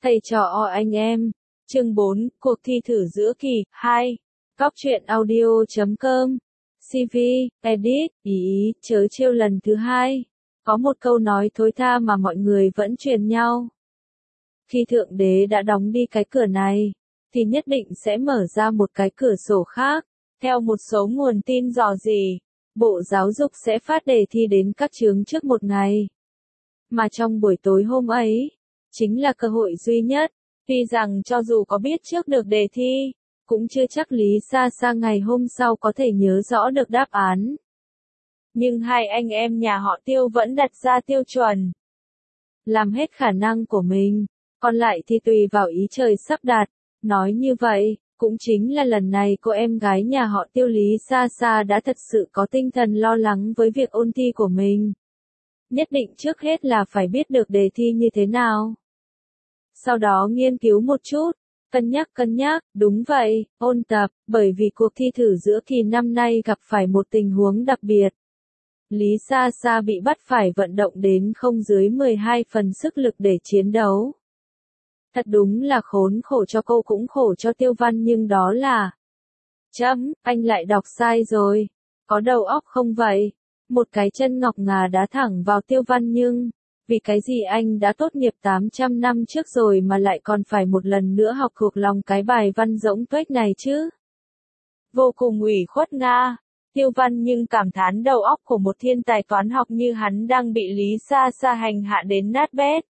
Thầy trò anh em. Chương 4, cuộc thi thử giữa kỳ 2. Góc truyện audio.com. CV, edit, ý, chớ trêu lần thứ 2. Có một câu nói thối tha mà mọi người vẫn truyền nhau. Khi Thượng Đế đã đóng đi cái cửa này, thì nhất định sẽ mở ra một cái cửa sổ khác. Theo một số nguồn tin rò rỉ, Bộ Giáo dục sẽ phát đề thi đến các trường trước một ngày. Mà trong buổi tối hôm ấy, chính là cơ hội duy nhất. Tuy rằng cho dù có biết trước được đề thi, cũng chưa chắc Lý Sa Sa ngày hôm sau có thể nhớ rõ được đáp án. Nhưng hai anh em nhà họ Tiêu vẫn đặt ra tiêu chuẩn. Làm hết khả năng của mình, còn lại thì tùy vào ý trời sắp đặt. Nói như vậy, cũng chính là lần này cô em gái nhà họ Tiêu Lý Sa Sa đã thật sự có tinh thần lo lắng với việc ôn thi của mình. Nhất định trước hết là phải biết được đề thi như thế nào. Sau đó nghiên cứu một chút, cân nhắc, đúng vậy, ôn tập, bởi vì cuộc thi thử giữa kỳ năm nay gặp phải một tình huống đặc biệt. Lý Sa Sa bị bắt phải vận động đến không dưới 12 phần sức lực để chiến đấu. Thật đúng là khốn khổ cho cô cũng khổ cho Tiêu Văn nhưng đó là... anh lại đọc sai rồi. Có đầu óc không vậy? Một cái chân ngọc ngà đá thẳng vào Tiêu Văn nhưng... Vì cái gì anh đã tốt nghiệp 800 năm trước rồi mà lại còn phải một lần nữa học thuộc lòng cái bài văn rỗng tuếch này chứ? Vô cùng ủy khuất nga. Tiêu Văn nhưng cảm thán đầu óc của một thiên tài toán học như hắn đang bị Lý Sa Sa hành hạ đến nát bét.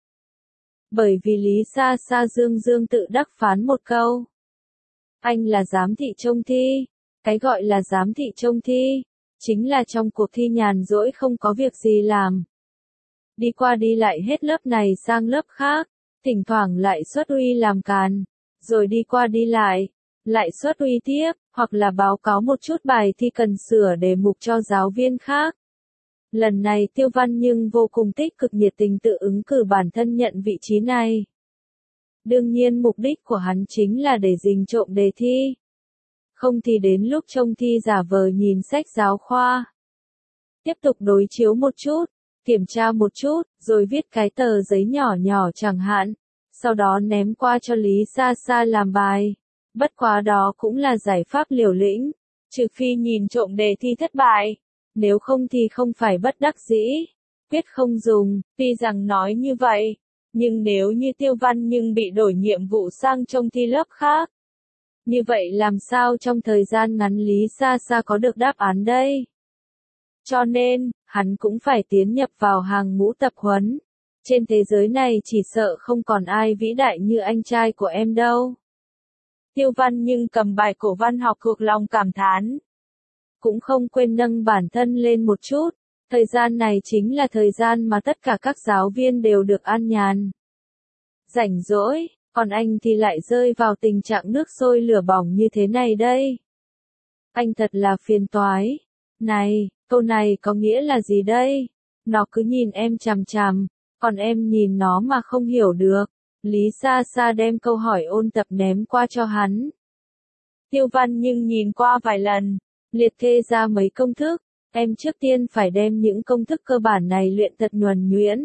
Bởi vì Lý Sa Sa dương tự đắc phán một câu. Anh là giám thị trông thi. Cái gọi là giám thị trông thi, chính là trong cuộc thi nhàn rỗi không có việc gì làm. Đi qua đi lại hết lớp này sang lớp khác, thỉnh thoảng lại xuất uy làm càn, rồi đi qua đi lại xuất uy tiếp, hoặc là báo cáo một chút bài thi cần sửa đề mục cho giáo viên khác. Lần này Tiêu Văn nhưng vô cùng tích cực nhiệt tình tự ứng cử bản thân nhận vị trí này. Đương nhiên mục đích của hắn chính là để rình trộm đề thi. Không thì đến lúc trông thi giả vờ nhìn sách giáo khoa. Tiếp tục đối chiếu một chút, kiểm tra một chút, rồi viết cái tờ giấy nhỏ nhỏ chẳng hạn, sau đó ném qua cho Lý Sa Sa làm bài. Bất quá đó cũng là giải pháp liều lĩnh, trừ phi nhìn trộm đề thi thất bại, nếu không thì không phải bất đắc dĩ, quyết không dùng. Tuy rằng nói như vậy, nhưng nếu như Tiêu Văn nhưng bị đổi nhiệm vụ sang trông thi lớp khác, như vậy làm sao trong thời gian ngắn Lý Sa Sa có được đáp án đây? Cho nên, hắn cũng phải tiến nhập vào hàng ngũ tập huấn. Trên thế giới này chỉ sợ không còn ai vĩ đại như anh trai của em đâu. Tiêu Văn nhưng cầm bài cổ văn học thuộc lòng cảm thán. Cũng không quên nâng bản thân lên một chút. Thời gian này chính là thời gian mà tất cả các giáo viên đều được an nhàn, rảnh rỗi, còn anh thì lại rơi vào tình trạng nước sôi lửa bỏng như thế này đây. Anh thật là phiền toái. Này, câu này có nghĩa là gì đây? Nó cứ nhìn em chằm chằm, còn em nhìn nó mà không hiểu được. Lý Sa Sa đem câu hỏi ôn tập ném qua cho hắn. Tiêu Văn nhưng nhìn qua vài lần, liệt kê ra mấy công thức. Em trước tiên phải đem những công thức cơ bản này luyện thật nhuần nhuyễn.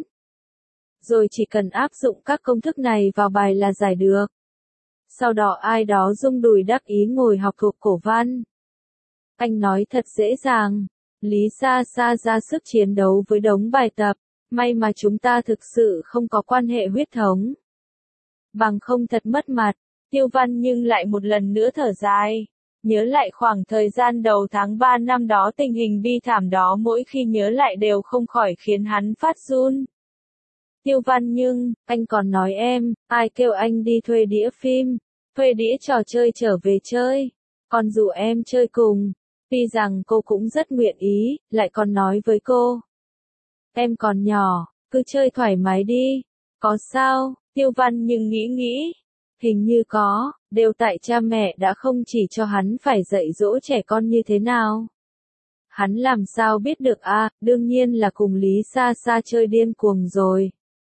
Rồi chỉ cần áp dụng các công thức này vào bài là giải được. Sau đó ai đó rung đùi đắc ý ngồi học thuộc cổ văn. Anh nói thật dễ dàng. Lý Sa Sa ra sức chiến đấu với đống bài tập. May mà chúng ta thực sự không có quan hệ huyết thống. Bằng không thật mất mặt. Tiêu Văn nhưng lại một lần nữa thở dài. Nhớ lại khoảng thời gian đầu tháng 3 năm đó, tình hình bi thảm đó mỗi khi nhớ lại đều không khỏi khiến hắn phát run. Tiêu Văn nhưng, anh còn nói em, ai kêu anh đi thuê đĩa phim, thuê đĩa trò chơi trở về chơi, còn dụ em chơi cùng. Tuy rằng cô cũng rất nguyện ý, lại còn nói với cô. Em còn nhỏ, cứ chơi thoải mái đi. Có sao? Tiêu Văn nhưng nghĩ. Hình như có, đều tại cha mẹ đã không chỉ cho hắn phải dạy dỗ trẻ con như thế nào. Hắn làm sao biết được đương nhiên là cùng Lý Sa Sa chơi điên cuồng rồi.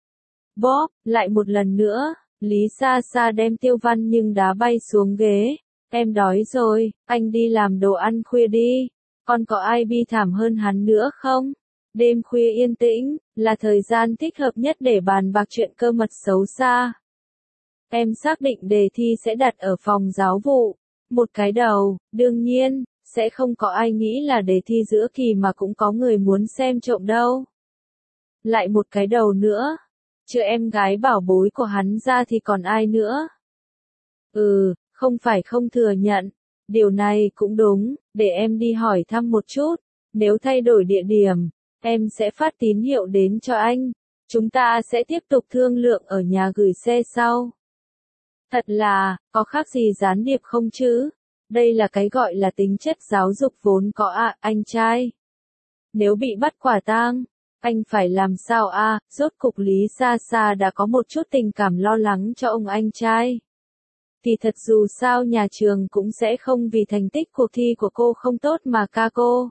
Bóp, lại một lần nữa, Lý Sa Sa đem Tiêu Văn nhưng đá bay xuống ghế. Em đói rồi, anh đi làm đồ ăn khuya đi. Còn có ai bi thảm hơn hắn nữa không? Đêm khuya yên tĩnh, là thời gian thích hợp nhất để bàn bạc chuyện cơ mật xấu xa. em xác định đề thi sẽ đặt ở phòng giáo vụ. Một cái đầu, đương nhiên, sẽ không có ai nghĩ là đề thi giữa kỳ mà cũng có người muốn xem trộm đâu. Lại một cái đầu nữa. Chứ em gái bảo bối của hắn ra thì còn ai nữa? Không phải không thừa nhận. Điều này cũng đúng, để em đi hỏi thăm một chút. Nếu thay đổi địa điểm, em sẽ phát tín hiệu đến cho anh. Chúng ta sẽ tiếp tục thương lượng ở nhà gửi xe sau. Thật là, có khác gì gián điệp không chứ? Đây là cái gọi là tính chất giáo dục vốn có anh trai. Nếu bị bắt quả tang, anh phải làm sao rốt cục Lý Sa Sa đã có một chút tình cảm lo lắng cho ông anh trai. Thì thật dù sao nhà trường cũng sẽ không vì thành tích cuộc thi của cô không tốt mà ca cô.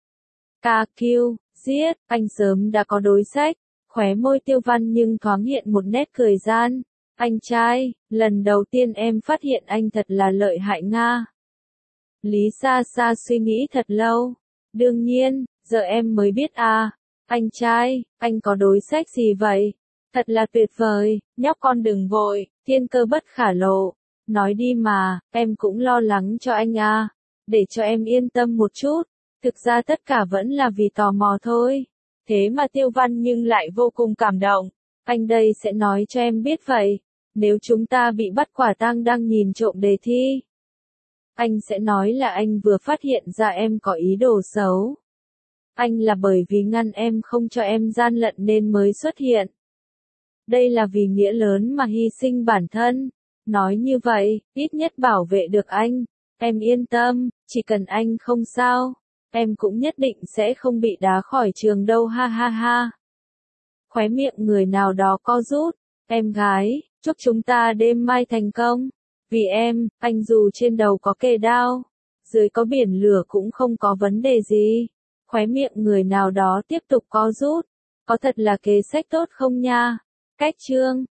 KQ, giết, anh sớm đã có đối sách, khóe môi Tiêu Văn nhưng thoáng hiện một nét cười gian. Anh trai, lần đầu tiên em phát hiện anh thật là lợi hại Nga. Lý Sa Sa suy nghĩ thật lâu. Đương nhiên, giờ em mới biết Anh trai, anh có đối sách gì vậy? Thật là tuyệt vời, nhóc con đừng vội, thiên cơ bất khả lộ. Nói đi mà, em cũng lo lắng cho anh để cho em yên tâm một chút. Thực ra tất cả vẫn là vì tò mò thôi. Thế mà Tiêu Văn nhưng lại vô cùng cảm động. Anh đây sẽ nói cho em biết vậy. Nếu chúng ta bị bắt quả tang đang nhìn trộm đề thi, anh sẽ nói là anh vừa phát hiện ra em có ý đồ xấu. Anh là bởi vì ngăn em không cho em gian lận nên mới xuất hiện. Đây là vì nghĩa lớn mà hy sinh bản thân. Nói như vậy, ít nhất bảo vệ được anh. Em yên tâm, chỉ cần anh không sao, em cũng nhất định sẽ không bị đá khỏi trường đâu ha ha ha. Khóe miệng người nào đó co rút. Em gái, chúc chúng ta đêm mai thành công. Vì em, anh dù trên đầu có kề đao, dưới có biển lửa cũng không có vấn đề gì. Khóe miệng người nào đó tiếp tục co rút. Có thật là kế sách tốt không nha? Cách chương